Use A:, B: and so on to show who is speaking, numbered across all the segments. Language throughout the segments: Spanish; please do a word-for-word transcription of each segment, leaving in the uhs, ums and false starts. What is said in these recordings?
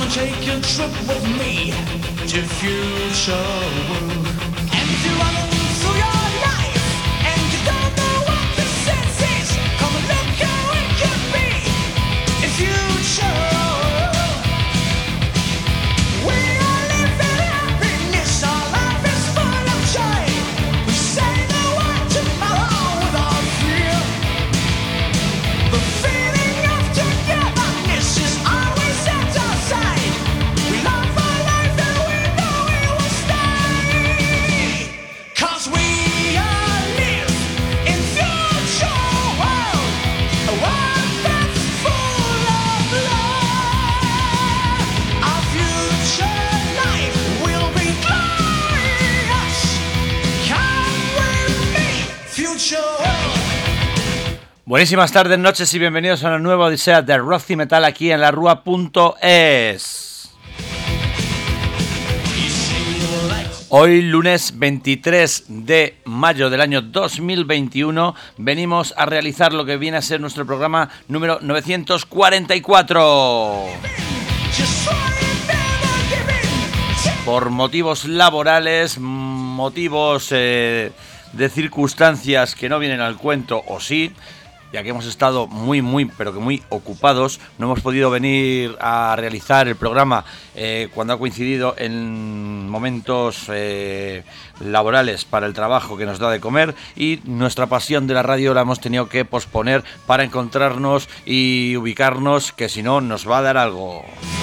A: take a trip with me to future world. And you run through your life and you don't know what the sense is. Come and look how it could be in future. We are living happiness, our life is full of joy. We say the word tomorrow without fear. The feeling of togetherness is always at our side. We love our life and we know we will stay. Cause we all live in future world, a world that's full of love. Our future life will be glorious. Come with me, future world.
B: Buenísimas tardes, noches y bienvenidos a una nueva odisea de rock y metal aquí en la rúa punto es. Hoy, lunes veintitrés de mayo del año dos mil veintiuno, venimos a realizar lo que viene a ser nuestro programa número novecientos cuarenta y cuatro. Por motivos laborales, motivos eh, de circunstancias que no vienen al cuento, o sí, ya que hemos estado muy, muy, pero que muy ocupados, no hemos podido venir a realizar el programa eh, cuando ha coincidido en momentos eh, laborales para el trabajo que nos da de comer, y nuestra pasión de la radio la hemos tenido que posponer para encontrarnos y ubicarnos, que si no nos va a dar algo.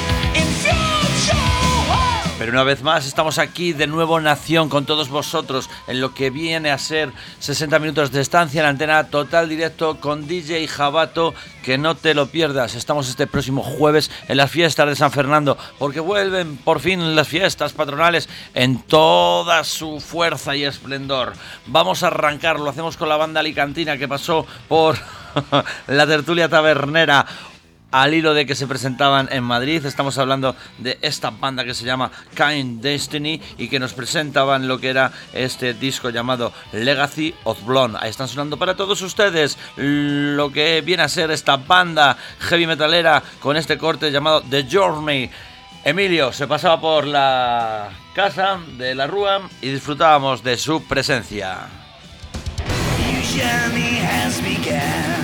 B: Pero una vez más estamos aquí de nuevo, Nación, con todos vosotros en lo que viene a ser sesenta minutos de estancia en la antena total directo con D J Jabato, que no te lo pierdas. Estamos este próximo jueves en las fiestas de San Fernando, porque vuelven por fin las fiestas patronales en toda su fuerza y esplendor. Vamos a arrancar, lo hacemos con la banda alicantina que pasó por la tertulia tabernera al hilo de que se presentaban en Madrid. Estamos hablando de esta banda que se llama Kind Destiny y que nos presentaban lo que era este disco llamado Legacy of Blonde. Ahí están sonando para todos ustedes lo que viene a ser esta banda heavy metalera con este corte llamado The Journey. Emilio se pasaba por la casa de la Rúa y disfrutábamos de su presencia.
C: Your journey has begun.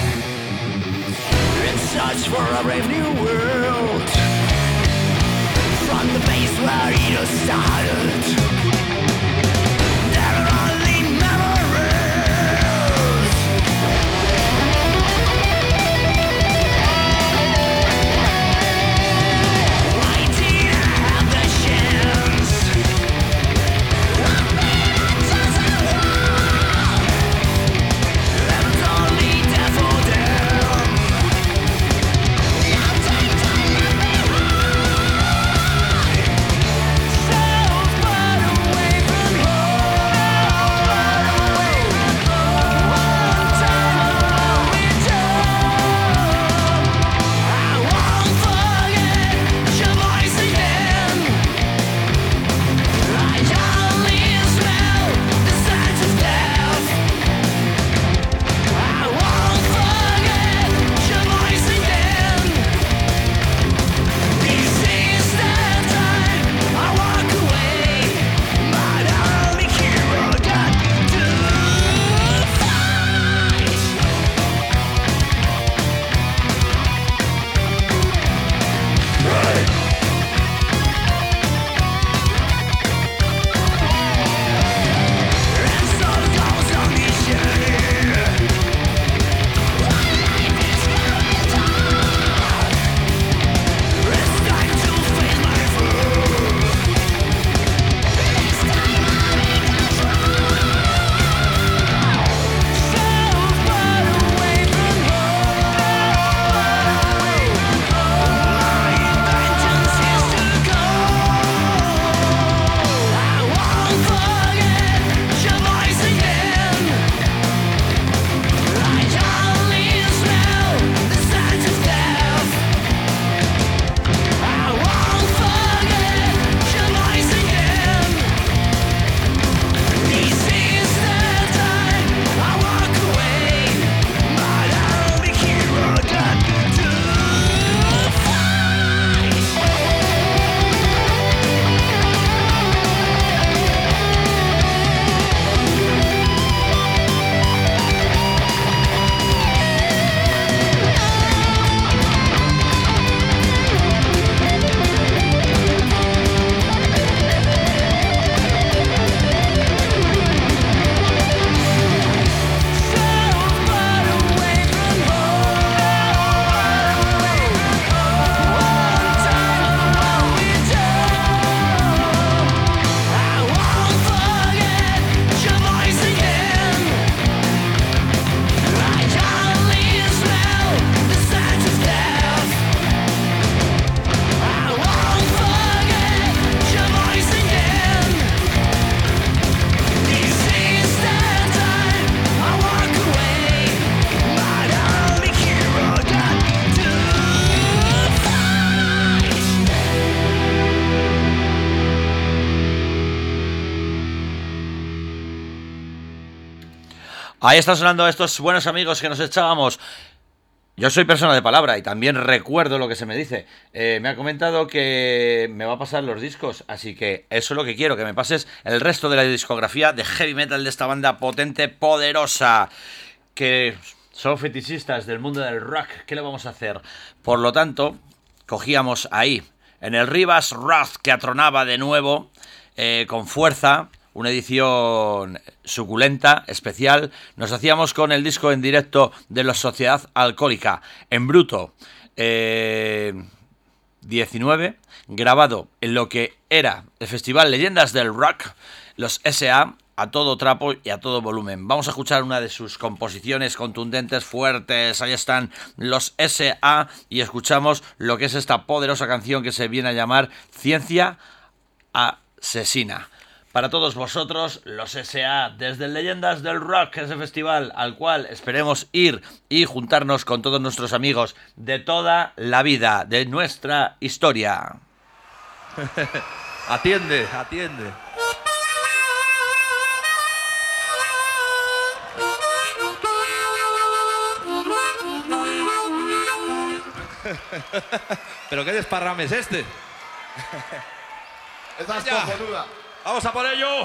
C: Search for a brave new world. From the base where it all started, there are only memories. Why did I have the chance? I'm being just a wall. There was only death for them. So far away.
B: Ahí están sonando estos buenos amigos que nos echábamos. Yo soy persona de palabra y también recuerdo lo que se me dice. Eh, me ha comentado que me va a pasar los discos, así que eso es lo que quiero, que me pases el resto de la discografía de heavy metal de esta banda potente, poderosa, que son fetichistas del mundo del rock. ¿Qué le vamos a hacer? Por lo tanto, cogíamos ahí, en el Rivas Wrath, que atronaba de nuevo, eh, con fuerza, una edición suculenta, especial. Nos hacíamos con el disco en directo de la Sociedad Alcohólica, en bruto, eh, diecinueve, grabado en lo que era el Festival Leyendas del Rock, los S A, a todo trapo y a todo volumen. Vamos a escuchar una de sus composiciones contundentes, fuertes. Ahí están los S A y escuchamos lo que es esta poderosa canción que se viene a llamar Ciencia Asesina. Para todos vosotros, los S A, desde Leyendas del Rock, ese festival al cual esperemos ir y juntarnos con todos nuestros amigos de toda la vida, de nuestra historia.
D: Atiende, atiende. ¿Pero qué desparrame es este?
E: Estás
D: Ya.
E: cojonuda.
D: ¡Vamos a por ello!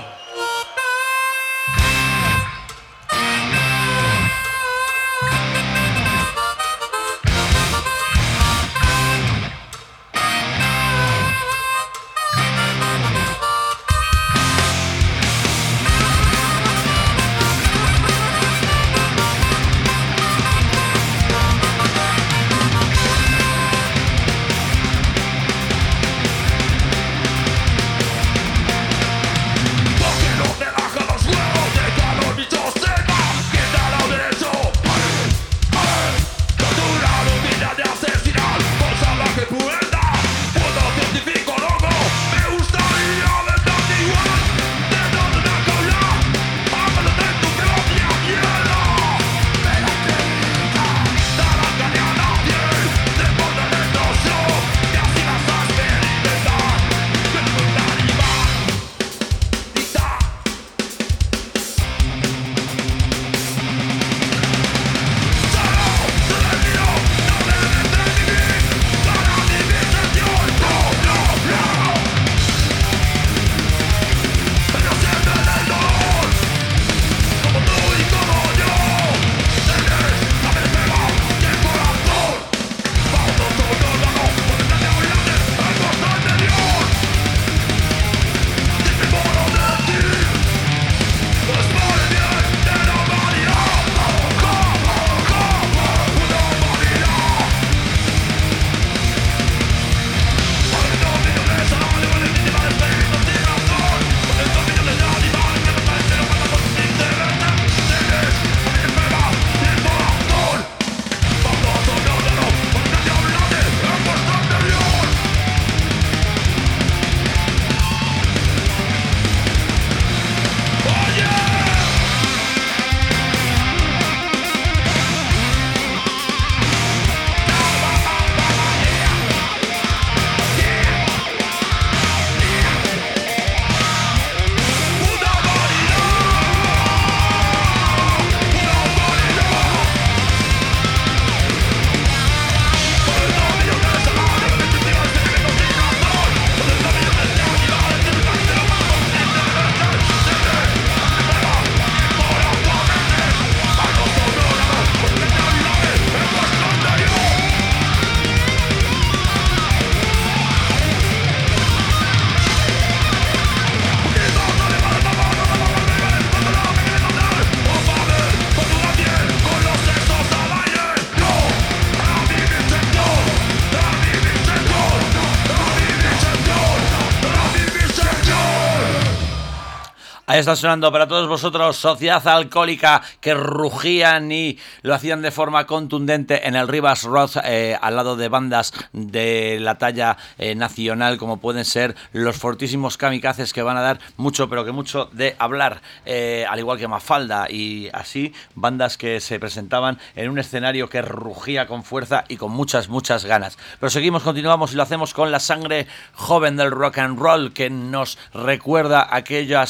B: Ahí está sonando para todos vosotros Sociedad Alcohólica, que rugían y lo hacían de forma contundente en el Rivas Wrath, eh, al lado de bandas de la talla eh, nacional, como pueden ser los fortísimos Kamikazes, que van a dar mucho, pero que mucho de hablar, eh, al igual que Mafalda, y así bandas que se presentaban en un escenario que rugía con fuerza y con muchas, muchas ganas. Pero seguimos, continuamos y lo hacemos con la sangre joven del rock and roll, que nos recuerda aquellas bandas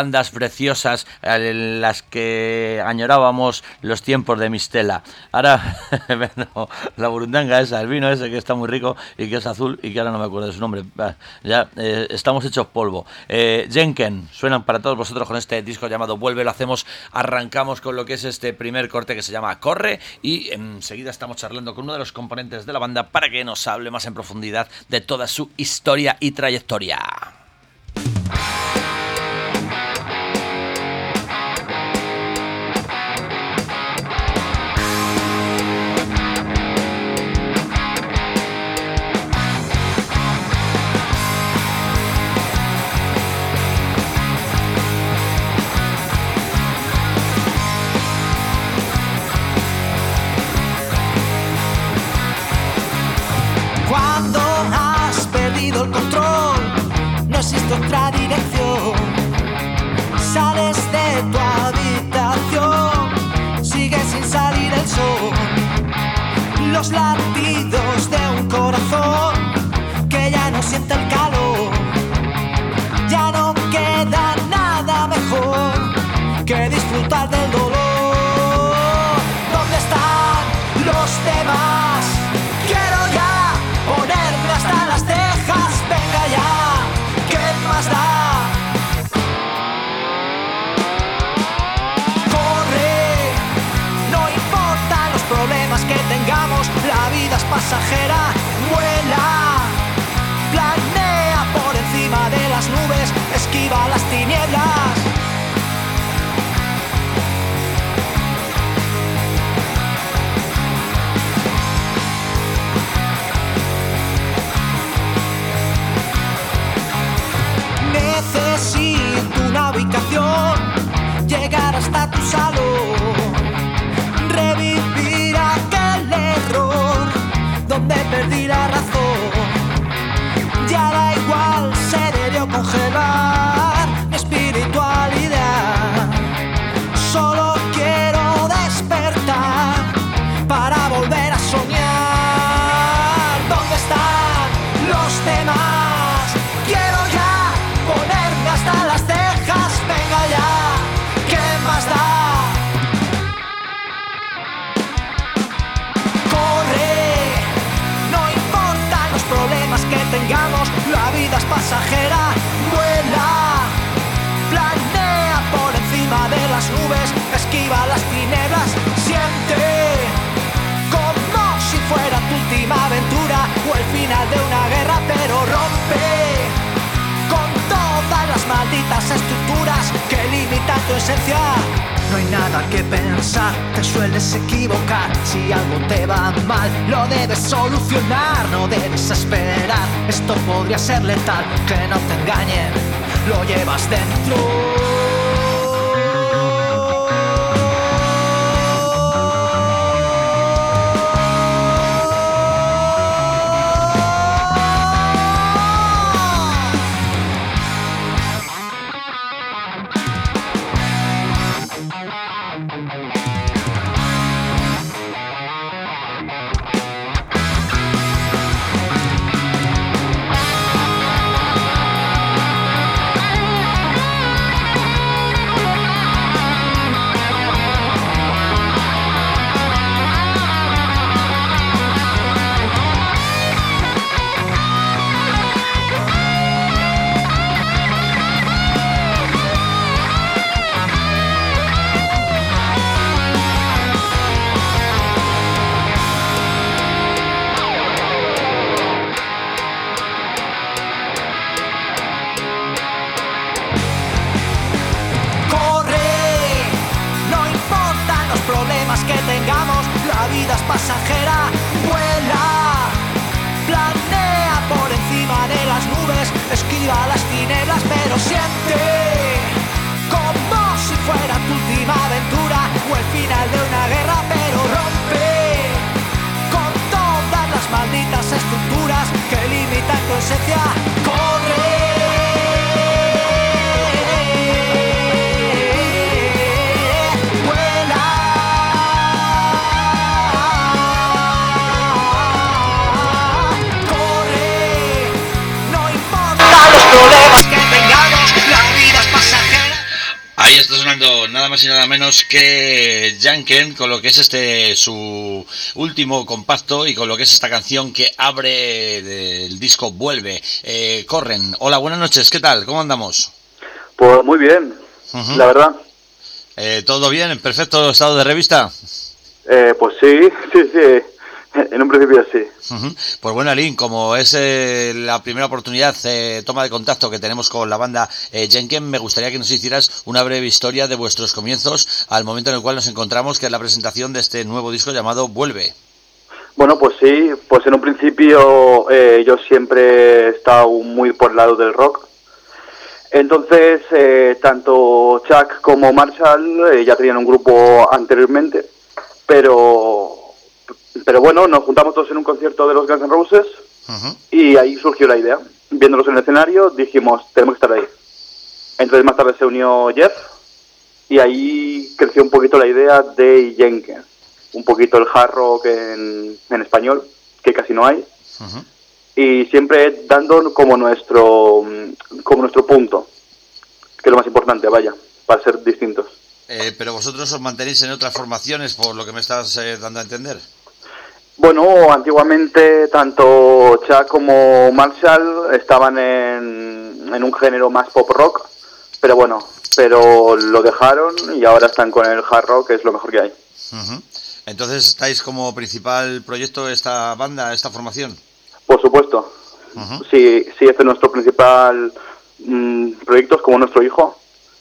B: bandas preciosas en las que añorábamos los tiempos de Mistela. Ahora, no, la burundanga esa, el vino ese que está muy rico y que es azul y que ahora no me acuerdo de su nombre. Ya eh, estamos hechos polvo. Eh, Jenken, suenan para todos vosotros con este disco llamado Vuelve, lo hacemos, arrancamos con lo que es este primer corte que se llama Corre y enseguida estamos charlando con uno de los componentes de la banda para que nos hable más en profundidad de toda su historia y trayectoria.
A: Cuando has perdido el control, no existe otra dirección. Sales de tu habitación, sigue sin salir el sol. Los latidos de un corazón que ya no siente el calor. Ya no queda nada mejor que disfrutar del dolor. ¿Dónde están los demás? Quiero ya ponerme hasta las cejas, venga ya, ¿qué más da? Corre, no importan los problemas que tengamos, la vida es pasajera, vuela, planea por encima de las nubes, esquiva las tinieblas. Necesito una ubicación, llegar hasta tu salón, revivir aquel error donde perdí la razón. Ya da igual, se debió congelar mi espiritualidad. Solo quiero despertar para volver a soñar. ¿Dónde están los demás? Quiero ya ponerme hasta las cejas, venga ya, ¿qué más da? Corre, no importan los problemas que tengamos, la vida es pasajera, vuela, planea por encima de las nubes, esquiva las tinieblas, siente como si fuera tu última aventura o el final de una guerra, pero rompe con todas las malditas estructuras que limitan tu esencia. No hay nada que pensar, te sueles equivocar. Si algo te va mal, lo debes solucionar. No debes esperar, esto podría ser letal. Que no te engañen, lo llevas dentro. Que tengamos, la vida es pasajera, vuela, planea por encima de las nubes, esquiva las tinieblas, pero siente como si fuera tu última aventura o el final de una guerra, pero rompe con todas las malditas estructuras que limitan tu esencia. Corre. Problemas que tengamos, la vida es pasajera.
B: ahí está sonando nada más y nada menos que Janken, con lo que es este su último compacto y con lo que es esta canción que abre el disco Vuelve. Eh, Corren, hola, buenas noches, ¿qué tal? ¿Cómo andamos?
E: Pues muy bien, uh-huh. La verdad.
B: Eh, ¿Todo bien? ¿En perfecto estado de revista?
E: Eh, pues sí, sí, sí. En un principio sí.
B: Uh-huh. Pues bueno, Alín, como es eh, la primera oportunidad, eh, toma de contacto que tenemos con la banda eh, Janken, me gustaría que nos hicieras una breve historia de vuestros comienzos al momento en el cual nos encontramos, que es la presentación de este nuevo disco llamado Vuelve.
E: Bueno, pues sí, pues en un principio eh, yo siempre he estado muy por el lado del rock. Entonces, eh, tanto Chuck como Marshall eh, ya tenían un grupo anteriormente, pero... Pero bueno, nos juntamos todos en un concierto de los Guns N' Roses uh-huh. y ahí surgió la idea. Viéndolos en el escenario, dijimos, tenemos que estar ahí. Entonces más tarde se unió Jeff y ahí creció un poquito la idea de Janken. Un poquito el hard rock en, en español, que casi no hay. Uh-huh. Y siempre dando como nuestro, como nuestro punto, que es lo más importante, vaya, para ser distintos.
B: Eh, pero vosotros os mantenéis en otras formaciones, por lo que me estás eh, dando a entender.
E: Bueno, antiguamente tanto Chuck como Marshall estaban en, en un género más pop rock, pero bueno, pero lo dejaron y ahora están con el hard rock, que es lo mejor que hay.
B: Uh-huh. Entonces, ¿estáis como principal proyecto esta banda, esta formación?
E: Por supuesto. Uh-huh. Sí, sí, este es nuestro principal mmm, proyecto, es como nuestro hijo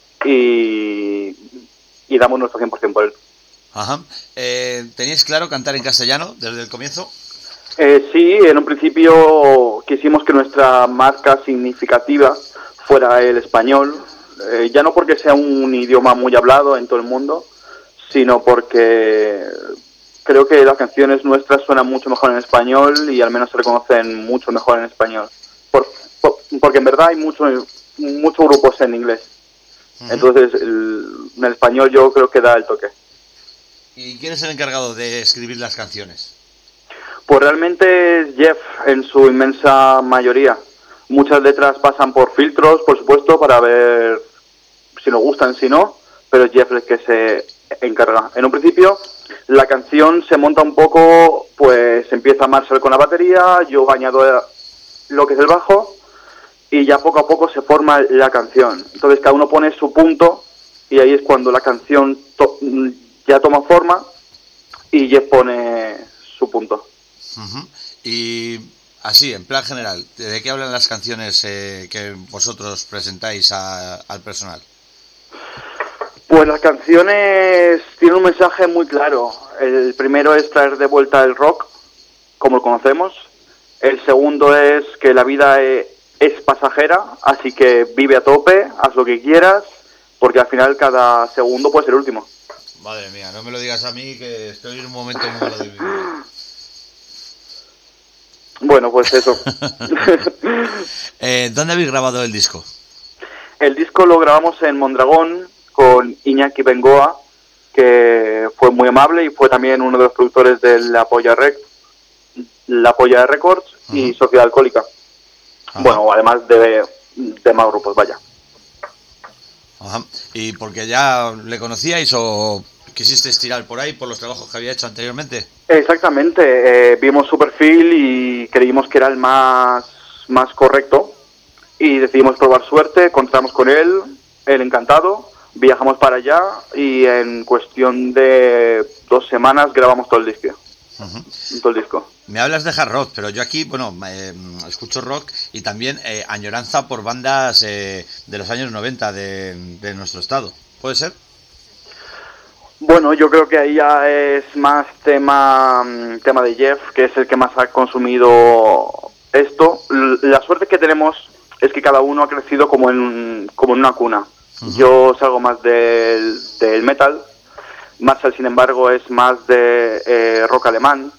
E: y, y damos nuestro cien por ciento por él.
B: Ajá. Eh, ¿Teníais claro cantar en castellano desde el comienzo?
E: Eh, sí, en un principio quisimos que nuestra marca significativa fuera el español, eh, ya no porque sea un idioma muy hablado en todo el mundo, sino porque creo que las canciones nuestras suenan mucho mejor en español y al menos se reconocen mucho mejor en español. Por, por, porque en verdad hay muchos muchos grupos en inglés, uh-huh. Entonces el, en el español yo creo que da el toque.
B: ¿Y quién es el encargado de escribir las canciones?
E: Pues realmente es Jeff en su inmensa mayoría. Muchas letras pasan por filtros, por supuesto, para ver si nos gustan, si no, pero es Jeff el que se encarga. En un principio, la canción se monta un poco, pues empieza Marshall con la batería, yo añado lo que es el bajo, y ya poco a poco se forma la canción. Entonces cada uno pone su punto, y ahí es cuando la canción... To- ya toma forma y Jeff pone su punto.
B: Uh-huh. Y así, en plan general, ¿de qué hablan las canciones eh, que vosotros presentáis a, al personal?
E: Pues las canciones tienen un mensaje muy claro. El primero es traer de vuelta el rock, como lo conocemos. El segundo es que la vida es, es pasajera, así que vive a tope, haz lo que quieras, porque al final cada segundo puede ser el último.
B: Madre mía, no me lo digas a mí, que estoy en un momento muy malo de mi vida.
E: Bueno, pues eso.
B: eh, ¿Dónde habéis grabado el disco?
E: El disco lo grabamos en Mondragón con Iñaki Bengoa, que fue muy amable y fue también uno de los productores de La Polla, Rec- La Polla Records uh-huh. y Sociedad Alcohólica. Ajá. Bueno, además de, de más grupos, vaya.
B: Ajá. ¿Y porque ya le conocíais o quisisteis tirar por ahí por los trabajos que había hecho anteriormente?
E: Exactamente, eh, vimos su perfil y creímos que era el más, más correcto y decidimos probar suerte, contamos con él, él encantado, viajamos para allá y en cuestión de dos semanas grabamos todo el disco. Uh-huh. Todo el disco.
B: Me hablas de hard rock, pero yo aquí, bueno, eh, escucho rock y también eh, añoranza por bandas eh, de los años noventa de, de nuestro estado. ¿Puede ser?
E: Bueno, yo creo que ahí ya es más tema, tema de Jeff, que es el que más ha consumido esto. La suerte que tenemos es que cada uno ha crecido como en, como en una cuna. Uh-huh. Yo salgo más del, del metal, Marshall, sin embargo, es más de eh, rock alemán.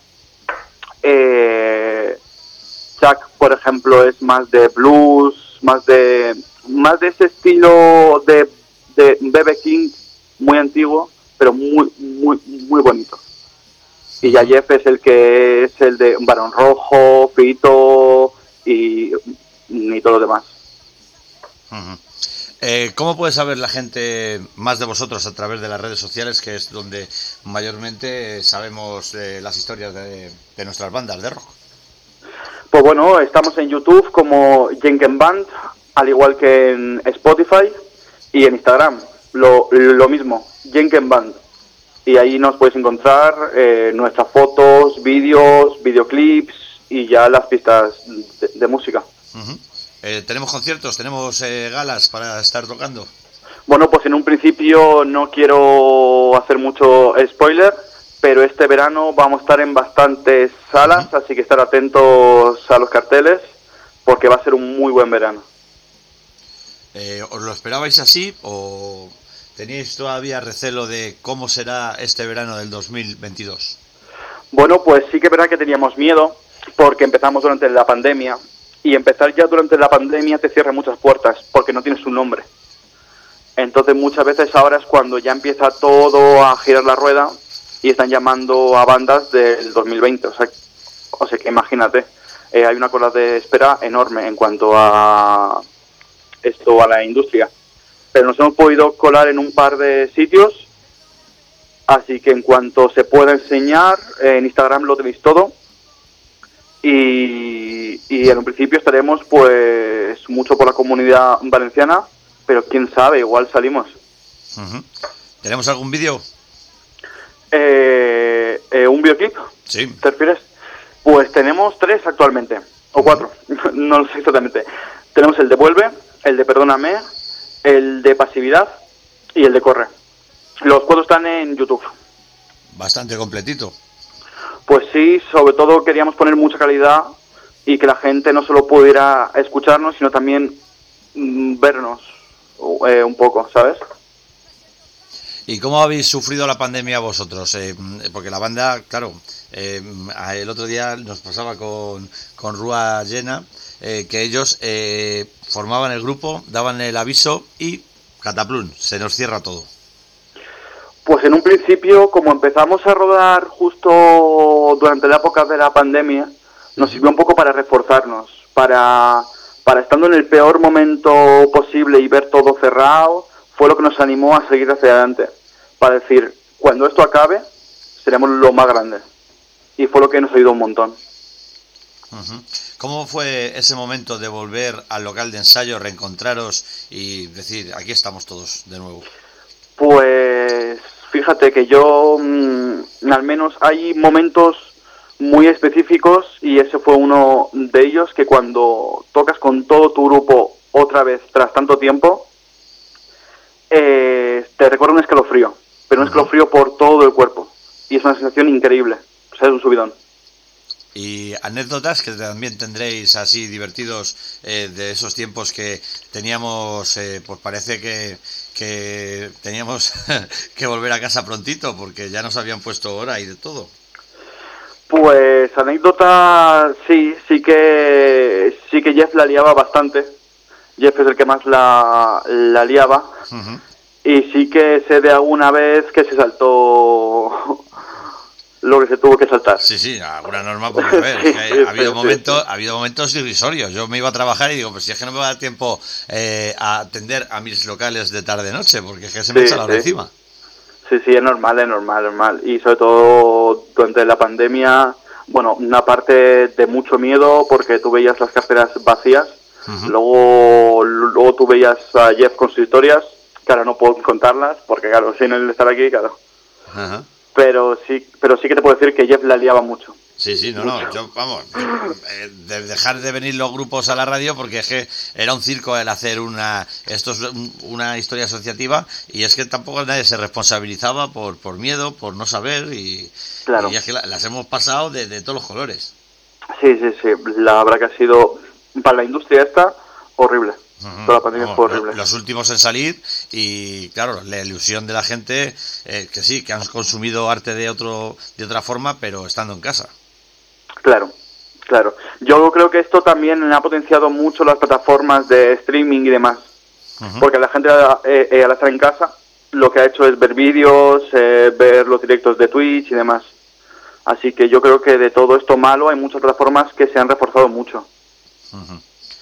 E: Eh, Chuck, por ejemplo, es más de blues, más de más de ese estilo de de B B King muy antiguo, pero muy muy muy bonito. Y ya Jeff es el que es el de Barón Rojo, Fito y, y todo lo demás.
B: Uh-huh. Eh, ¿Cómo puede saber la gente más de vosotros a través de las redes sociales, que es donde mayormente sabemos eh, las historias de, de nuestras bandas de rock?
E: Pues bueno, estamos en YouTube como Jenken Band, al igual que en Spotify, y en Instagram, lo, lo mismo, Jenken Band. Y ahí nos puedes encontrar eh, nuestras fotos, vídeos, videoclips y ya las pistas de, de música.
B: Uh-huh. Eh, ¿Tenemos conciertos? ¿Tenemos eh, galas para estar tocando?
E: Bueno, pues en un principio no quiero hacer mucho spoiler, pero este verano vamos a estar en bastantes salas, uh-huh. así que estar atentos a los carteles, porque va a ser un muy buen verano.
B: Eh, ¿Os lo esperabais así o teníais todavía recelo de cómo será este verano del dos mil veintidós?
E: Bueno, pues sí que es verdad que teníamos miedo, porque empezamos durante la pandemia, y empezar ya durante la pandemia te cierra muchas puertas, porque no tienes un nombre. Entonces muchas veces ahora es cuando ya empieza todo a girar la rueda y están llamando a bandas del dos mil veinte. O sea, o sea que imagínate, eh, hay una cola de espera enorme en cuanto a esto, a la industria. Pero nos hemos podido colar en un par de sitios, así que en cuanto se pueda enseñar, eh, en Instagram lo tenéis todo. Y, y en un principio estaremos pues mucho por la comunidad valenciana, pero quién sabe, igual salimos.
B: Uh-huh. ¿Tenemos algún vídeo?
E: Eh, eh, ¿Un videoclip?
B: Sí.
E: ¿Te refieres? Pues tenemos tres actualmente, o cuatro, no lo sé exactamente. Tenemos el de Vuelve, el de Perdóname, el de Pasividad y el de Corre. Los cuatro están en YouTube.
B: Bastante completito.
E: Pues sí, sobre todo queríamos poner mucha calidad y que la gente no solo pudiera escucharnos, sino también mm, vernos eh, un poco, ¿sabes?
B: ¿Y cómo habéis sufrido la pandemia vosotros? Eh, porque la banda, claro, eh, el otro día nos pasaba con, con Rúa Llena, eh, que ellos eh, formaban el grupo, daban el aviso y cataplum, se nos cierra todo.
E: Pues en un principio, como empezamos a rodar justo durante la época de la pandemia, nos sirvió un poco para reforzarnos, para, para estando en el peor momento posible y ver todo cerrado, fue lo que nos animó a seguir hacia adelante, para decir, cuando esto acabe, seremos lo más grande. Y fue lo que nos ayudó un montón.
B: Uh-huh. ¿Cómo fue ese momento de volver al local de ensayo, reencontraros y decir, aquí estamos todos de nuevo?
E: Pues fíjate que yo, mmm, al menos hay momentos muy específicos y ese fue uno de ellos, que cuando tocas con todo tu grupo otra vez tras tanto tiempo, eh, te recuerda un escalofrío, pero un escalofrío por todo el cuerpo y es una sensación increíble, o sea, es un subidón.
B: Y anécdotas que también tendréis así divertidos eh, de esos tiempos que teníamos, eh, pues parece que, que teníamos que volver a casa prontito porque ya nos habían puesto hora y de todo.
E: Pues anécdota, sí, sí que sí que Jeff la liaba bastante. Jeff es el que más la, la liaba. Uh-huh. Y sí que sé de alguna vez que se saltó lo que se tuvo que saltar.
B: Sí, sí, alguna norma, porque a ver, sí, es que sí, ha, habido sí, momentos, sí. ha habido momentos irrisorios. Yo me iba a trabajar y digo, pues si es que no me va a dar tiempo eh, a atender a mis locales de tarde-noche, porque es que se me sí, echa la hora sí. encima.
E: Sí, sí, es normal, es normal, es normal. Y sobre todo durante la pandemia, bueno, una parte de mucho miedo, porque tú veías las carteras vacías, uh-huh. luego, luego tú veías a Jeff con sus historias, que ahora no puedo contarlas, porque claro, sin él estar aquí, claro. Uh-huh. Pero sí, pero sí que te puedo decir que Jeff la liaba mucho.
B: Sí, sí, no, mucho. no, yo, vamos, yo, eh, de dejar de venir los grupos a la radio porque es que era un circo el hacer una, esto es una historia asociativa y es que tampoco nadie se responsabilizaba por, por miedo, por no saber y, claro. y es que la, las hemos pasado de, de todos los colores.
E: Sí, sí, sí, la verdad que ha sido, para la industria esta, horrible. Uh-huh. Toda la pandemia
B: Vamos,
E: fue horrible.
B: Los últimos en salir y claro, la ilusión de la gente eh, que sí, que han consumido arte de otro de otra forma, pero estando en casa.
E: Claro, claro. Yo creo que esto también ha potenciado mucho las plataformas de streaming y demás, uh-huh. porque la gente eh, eh, al estar en casa lo que ha hecho es ver vídeos, eh, ver los directos de Twitch y demás. Así que yo creo que de todo esto malo hay muchas plataformas que se han reforzado mucho.
B: Uh-huh.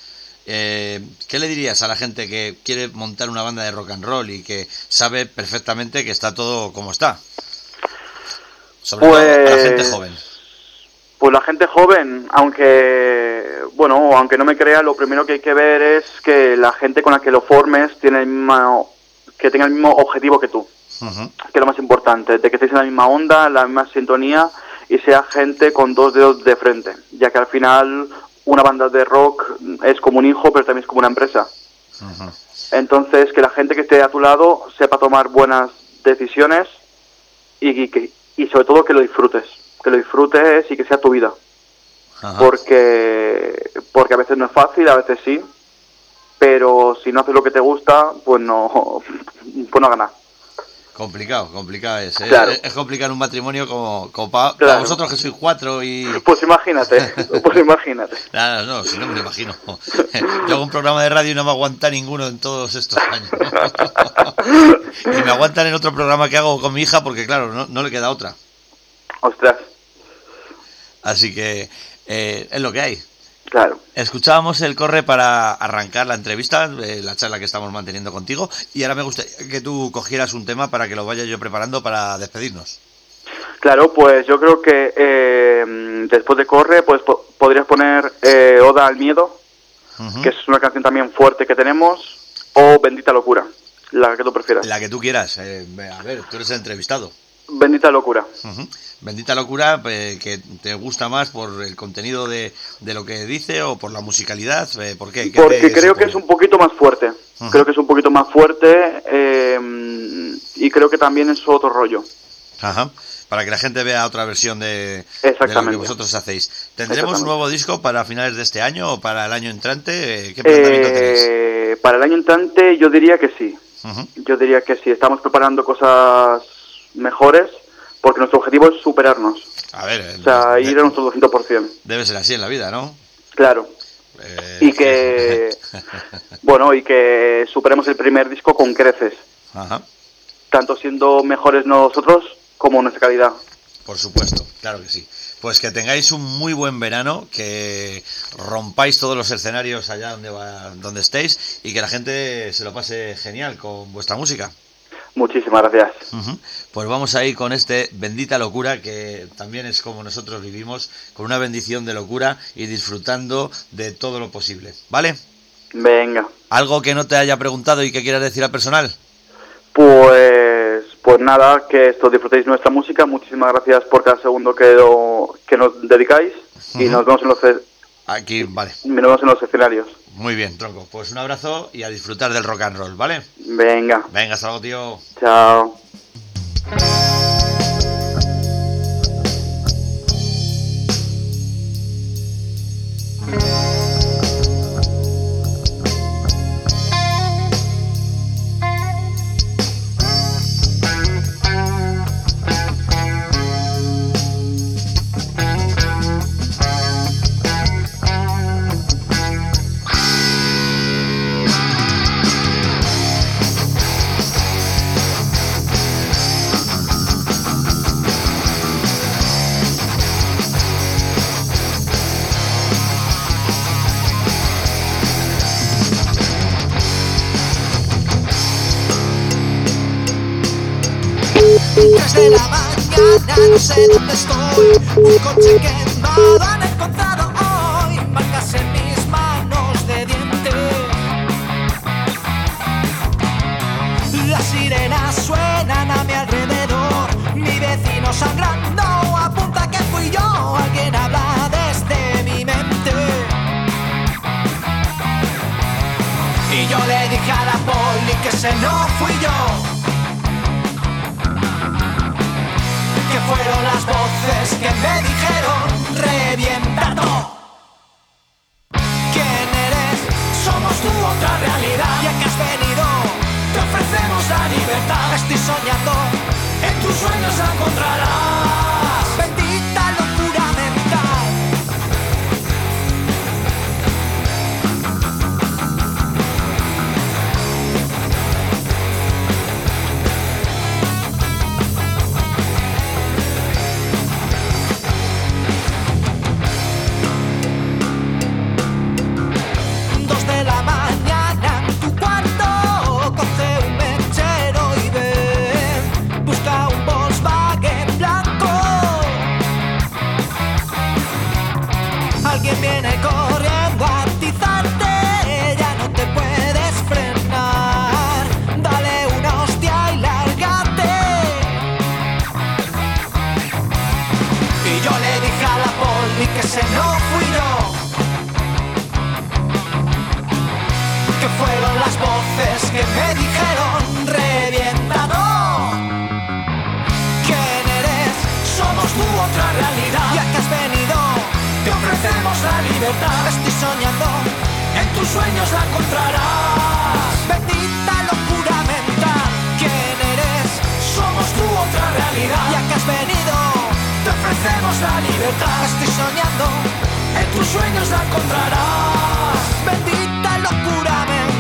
B: eh, ¿qué le dirías a la gente que quiere montar una banda de rock and roll y que sabe perfectamente que está todo como está? Sobre
E: Pues-
B: todo a la gente joven.
E: Pues la gente joven, aunque, bueno, aunque no me crea, lo primero que hay que ver es que la gente con la que lo formes tiene el mismo, que tenga el mismo objetivo que tú,
B: Ujú.
E: que es lo más importante, de que estéis en la misma onda, en la misma sintonía y sea gente con dos dedos de frente, ya que al final una banda de rock es como un hijo, pero también es como una empresa.
B: Ujú.
E: Entonces, que la gente que esté a tu lado sepa tomar buenas decisiones y, y, que- y sobre todo que lo disfrutes, que lo disfrutes y que sea tu vida.
B: Ajá.
E: Porque porque a veces no es fácil, a veces sí, pero si no haces lo que te gusta, pues no, pues no ganas.
B: Complicado, complicado es. ¿eh?
E: Claro.
B: Es, es complicado un matrimonio como, como para
E: Claro.
B: vosotros que sois cuatro y...
E: Pues imagínate, pues imagínate.
B: Nada, no, si no me lo imagino. Yo hago un programa de radio y no me aguanta ninguno en todos estos años. Y me aguantan en otro programa que hago con mi hija porque, claro, no, no le queda otra.
E: Ostras,
B: Así que eh, es lo que hay.
E: claro.
B: Escuchábamos el corre para arrancar la entrevista, eh, la charla que estamos manteniendo contigo, y ahora me gustaría que tú cogieras un tema para que lo vaya yo preparando para despedirnos.
E: Claro, pues yo creo que eh, después de Corre, pues po- podrías poner eh, Oda al Miedo,
B: Ujú.
E: que es una canción también fuerte que tenemos, o Bendita Locura, la que tú prefieras.
B: La que tú quieras. eh, a ver, tú eres el entrevistado.
E: Bendita Locura.
B: Ujú. Bendita Locura, eh, que te gusta más por el contenido de, de lo que dice o por la musicalidad. Eh, ¿Por qué? ¿Qué
E: Porque
B: te
E: creo que
B: supone?
E: es un poquito más fuerte.
B: Ujú.
E: Creo que es un poquito más fuerte eh, y creo que también es otro rollo.
B: Ajá. Para que la gente vea otra versión de, de lo que
E: Exactamente.
B: vosotros hacéis. ¿Tendremos
E: Exactamente.
B: nuevo disco para finales de este año o para el año entrante? Eh, ¿Qué planteamiento tenéis?
E: Eh, para el año entrante yo diría que sí.
B: Ujú.
E: Yo diría que sí. Estamos preparando cosas mejores porque nuestro objetivo es superarnos.
B: A ver, eh,
E: O sea,
B: de-
E: ir a nuestro doscientos por ciento.
B: debe ser así en la vida, ¿no?
E: Claro.
B: Eh,
E: Y que, bueno, y que superemos el primer disco con creces.
B: Ajá,
E: Tanto siendo mejores nosotros como nuestra calidad.
B: por supuesto, claro que sí. Pues que tengáis un muy buen verano, que rompáis todos los escenarios allá donde, va, donde estéis y que la gente se lo pase genial con vuestra música.
E: Muchísimas gracias.
B: Ujú. Pues vamos a ir con este Bendita Locura, que también es como nosotros vivimos, con una bendición de locura y disfrutando de todo lo posible. ¿Vale?
E: Venga.
B: ¿Algo que no te haya preguntado y que quieras decir al personal?
E: Pues, pues nada, que esto disfrutéis nuestra música. Muchísimas gracias por cada segundo que, lo- que nos dedicáis y
B: Ujú.
E: nos vemos en los, e-
B: Aquí, vale.
E: nos vemos en los escenarios.
B: Muy bien, tronco. Pues un abrazo y a disfrutar del rock and roll, ¿vale?
E: Venga,
B: Venga, hasta luego, tío.
E: chao.
A: Tres de la mañana, no sé dónde estoy. Un coche quemado han encontrado hoy. Marcas en mis manos de dientes. Las sirenas suenan a mi alrededor. Mi vecino sangrando apunta que fui yo. Alguien habla desde mi mente. Y yo le dije a la poli que ese no fui yo. Que fueron las voces que me dijeron revienta todo. ¿Quién eres? Somos tu otra realidad. Ya que has venido, te ofrecemos la libertad. Estoy soñando, en tus sueños la encontrarás. Bendita locura mental. Dos de sueños la encontrarás. Bendita locura mental, ¿quién eres? Somos tu otra realidad. Ya que has venido, te ofrecemos la libertad. Estoy soñando, en tus sueños la encontrarás. Bendita locura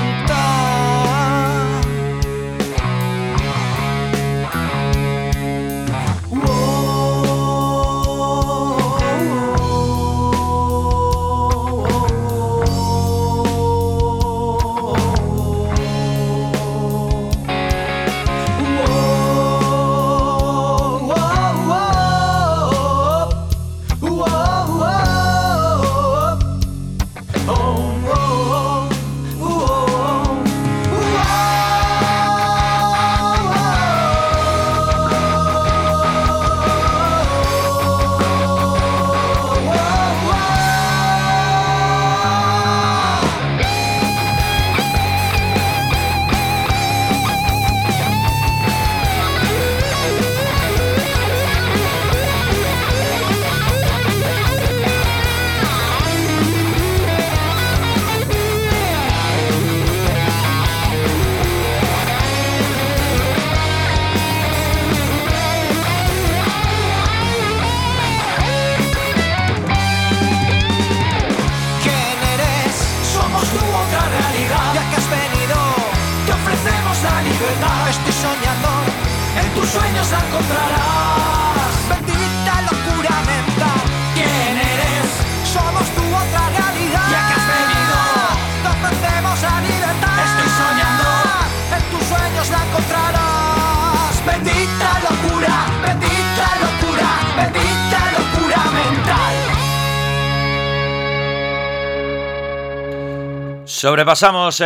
B: Sobrepasamos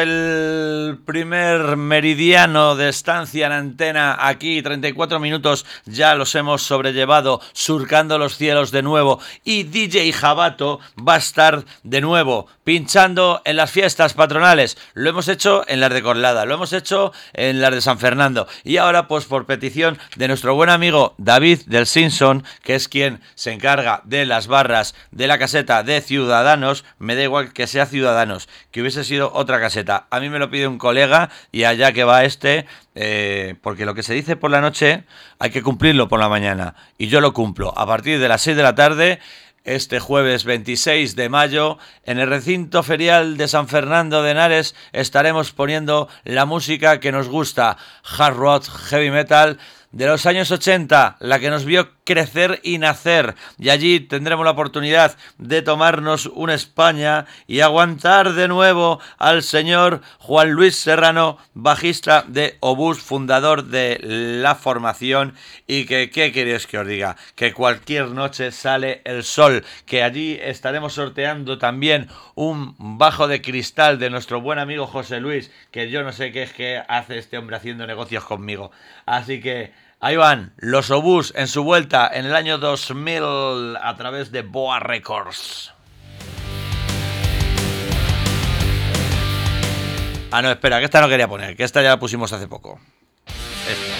B: el primer meridiano de estancia en antena aquí, treinta y cuatro minutos ya los hemos sobrellevado, surcando los cielos de nuevo, y D J Jabato va a estar de nuevo pinchando en las fiestas patronales. Lo hemos hecho en las de Corlada, lo hemos hecho en las de San Fernando, y ahora pues por petición de nuestro buen amigo David del Simpson, que es quien se encarga de las barras de la caseta de Ciudadanos. Me da igual que sea Ciudadanos, que hubiese sido otra caseta. A mí me lo pide un colega y allá que va este, eh, porque lo que se dice por la noche hay que cumplirlo por la mañana, y yo lo cumplo. A partir de las seis de la tarde, este jueves veintiséis de mayo, en el recinto ferial de San Fernando de Henares, estaremos poniendo la música que nos gusta, hard rock, heavy metal de los años ochenta, la que nos vio crecer y nacer, y allí tendremos la oportunidad de tomarnos un España y aguantar de nuevo al señor Juan Luis Serrano, bajista de Obús, fundador de la formación, y que, ¿qué queréis que os diga? Que cualquier noche sale el sol, que allí estaremos sorteando también un bajo de cristal de nuestro buen amigo José Luis, que yo no sé qué es que hace este hombre haciendo negocios conmigo. Así que ahí van los Obús en su vuelta en el año dos mil a través de Boa Records. Ah, no, espera, que esta no quería poner, que esta ya la pusimos hace poco. Esta.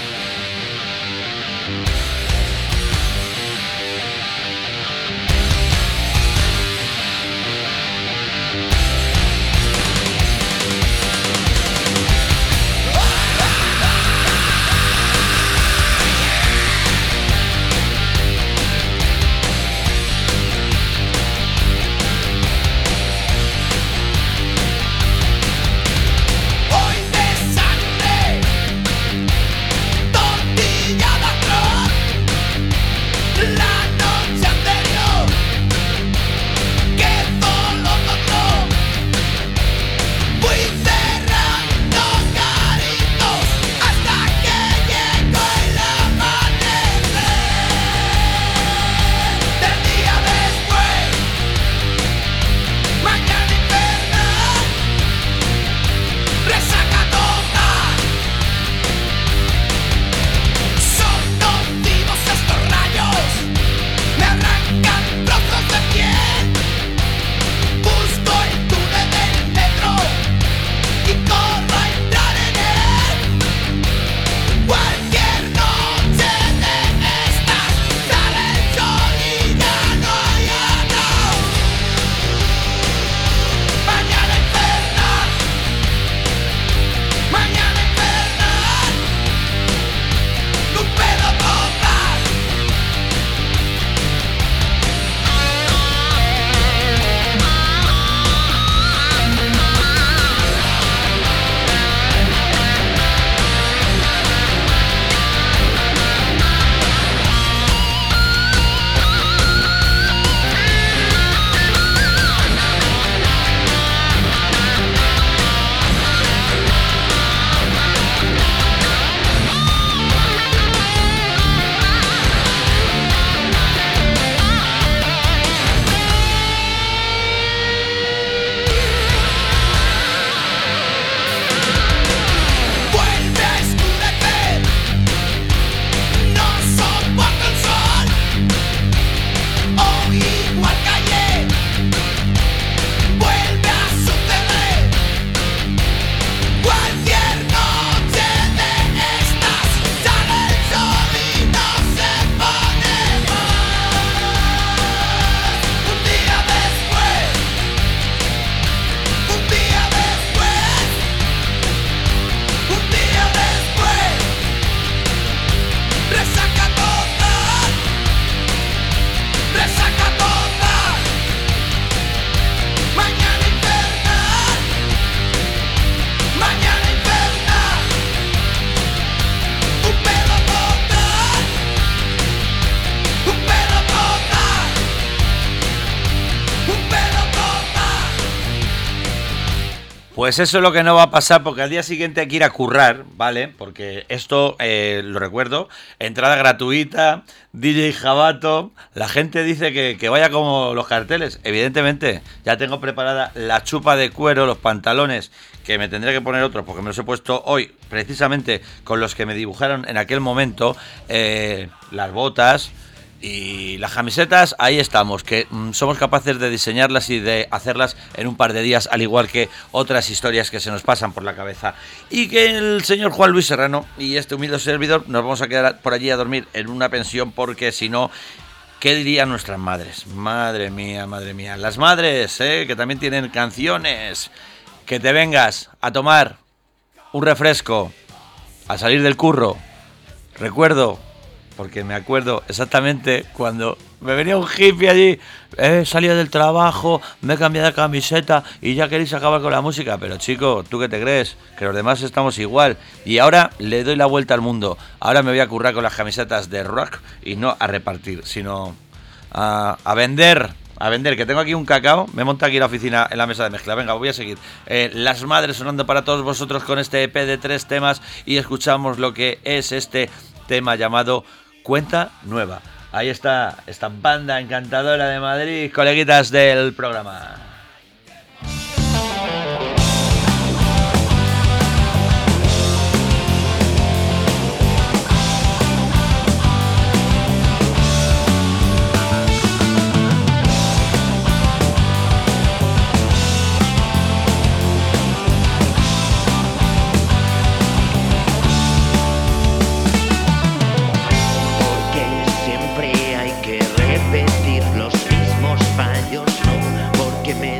A: Hoy de sangre
B: Pues eso es lo que no va a pasar, porque al día siguiente hay que ir a currar, ¿vale? Porque esto, eh, lo recuerdo, entrada gratuita, D J Jabato, la gente dice que, que vaya como los carteles. Evidentemente, ya tengo preparada la chupa de cuero, los pantalones, que me tendré que poner otros, porque me los he puesto hoy, precisamente con los que me dibujaron en aquel momento, eh, las botas... Y las camisetas, ahí estamos, que mm, somos capaces de diseñarlas y de hacerlas en un par de días, al igual que otras historias que se nos pasan por la cabeza. Y que el señor Juan Luis Serrano y este humilde servidor nos vamos a quedar por allí a dormir en una pensión, porque si no, ¿qué dirían nuestras madres? Madre mía, madre mía. Las madres, ¿eh? Que también tienen canciones. Que te vengas a tomar un refresco, a salir del curro. Recuerdo... porque me acuerdo exactamente cuando me venía un hippie allí, he salido del trabajo, me he cambiado de camiseta y ya queréis acabar con la música. Pero chico, ¿tú qué te crees? Que los demás estamos igual. Y ahora le doy la vuelta al mundo. Ahora me voy a currar con las camisetas de rock y no a repartir, sino a, a vender. A vender, que tengo aquí un cacao. Me monta aquí la oficina en la mesa de mezcla. Venga, voy a seguir. Eh, Las Madres sonando para todos vosotros con este E P de tres temas. Y escuchamos lo que es este tema llamado Cuenta Nueva. Ahí está esta banda encantadora de Madrid, coleguitas del programa.
C: Siempre hay que repetir los mismos fallos, no, porque me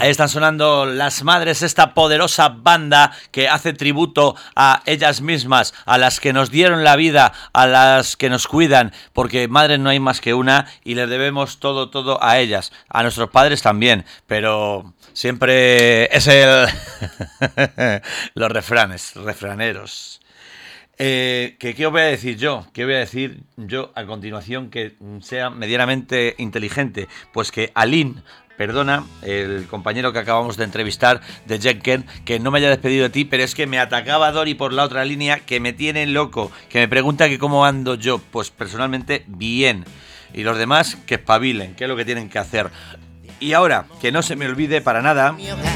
B: Ahí están sonando Las Madres, esta poderosa banda que hace tributo a ellas mismas, a las que nos dieron la vida, a las que nos cuidan, porque madres no hay más que una y les debemos todo, todo a ellas. A nuestros padres también, pero siempre es el... los refranes, refraneros. Eh, que, ¿Qué os voy a decir yo? ¿Qué voy a decir yo a continuación que sea medianamente inteligente? Pues que Alin... Perdona, el compañero que acabamos de entrevistar de Jekken, que no me haya despedido de ti, pero es que me atacaba Dori por la otra línea, que me tiene loco, que me pregunta que cómo ando yo. Pues personalmente bien, y los demás que espabilen, que es lo que tienen que hacer. Y ahora, que no se me olvide para nada,
C: Mi hogar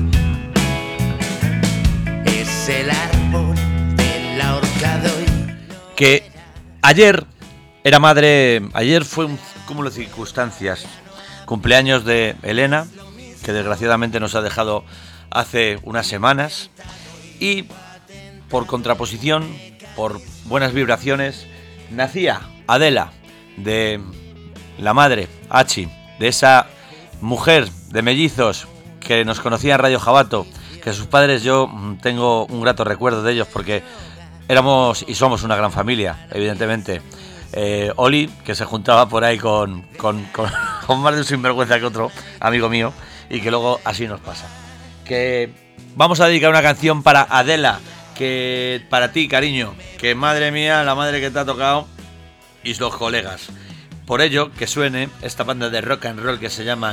C: es el árbol del ahorcado y...
B: que ayer era madre, ayer fue un cúmulo de circunstancias. Cumpleaños de Elena, que desgraciadamente nos ha dejado hace unas semanas, y por contraposición, por buenas vibraciones, nacía Adela, de la madre, Hachi, de esa mujer de mellizos que nos conocía en Radio Jabato, que sus padres, yo tengo un grato recuerdo de ellos porque éramos y somos una gran familia, evidentemente. Eh, Oli, que se juntaba por ahí con, con, con, con más de un sinvergüenza que otro amigo mío, y que luego así nos pasa. Que vamos a dedicar una canción para Adela, que para ti, cariño, que madre mía, la madre que te ha tocado, y los colegas. Por ello, que suene esta banda de rock and roll que se llama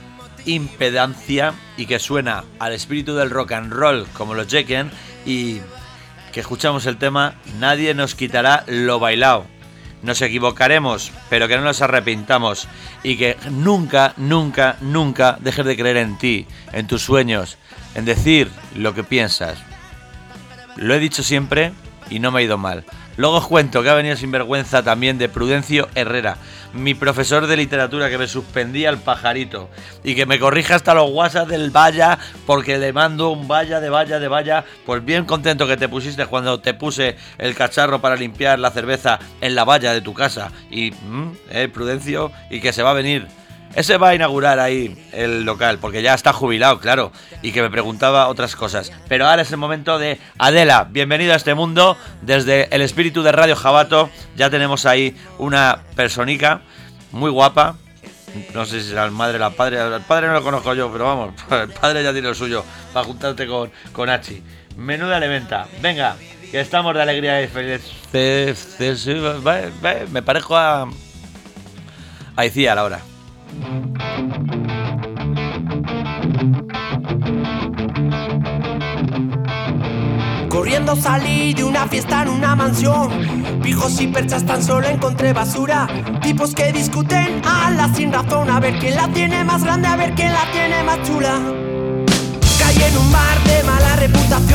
B: Impedancia, y que suena al espíritu del rock and roll como los Jekken, y que escuchamos el tema Nadie nos quitará lo bailao. Nos equivocaremos, pero que no nos arrepintamos, y que nunca, nunca, nunca dejes de creer en ti, en tus sueños, en decir lo que piensas. Lo he dicho siempre y no me ha ido mal. Luego os cuento que ha venido sinvergüenza también de Prudencio Herrera, mi profesor de literatura, que me suspendía el pajarito y que me corrige hasta los WhatsApp del vaya, porque le mando un vaya de vaya de vaya. Pues bien contento que te pusiste cuando te puse el cacharro para limpiar la cerveza en la valla de tu casa. Y, mmm, eh, Prudencio, y que se va a venir. Ese va a inaugurar ahí el local, porque ya está jubilado, claro, y que me preguntaba otras cosas. Pero ahora es el momento de Adela, bienvenida a este mundo, desde el espíritu de Radio Jabato. Ya tenemos ahí una personita muy guapa, no sé si será el madre o la padre, el padre no lo conozco yo, pero vamos, el padre ya tiene lo suyo, para juntarte con, con Hachi. Menuda elementa, venga, que estamos de alegría y felicidad. Me parezco a... a Icía a la hora.
C: Corriendo salí de una fiesta en una mansión. Pijos y perchas tan solo encontré basura. Tipos que discuten a la sin razón, a ver quién la tiene más grande, a ver quién la tiene más chula. Caí en un bar de mala reputación.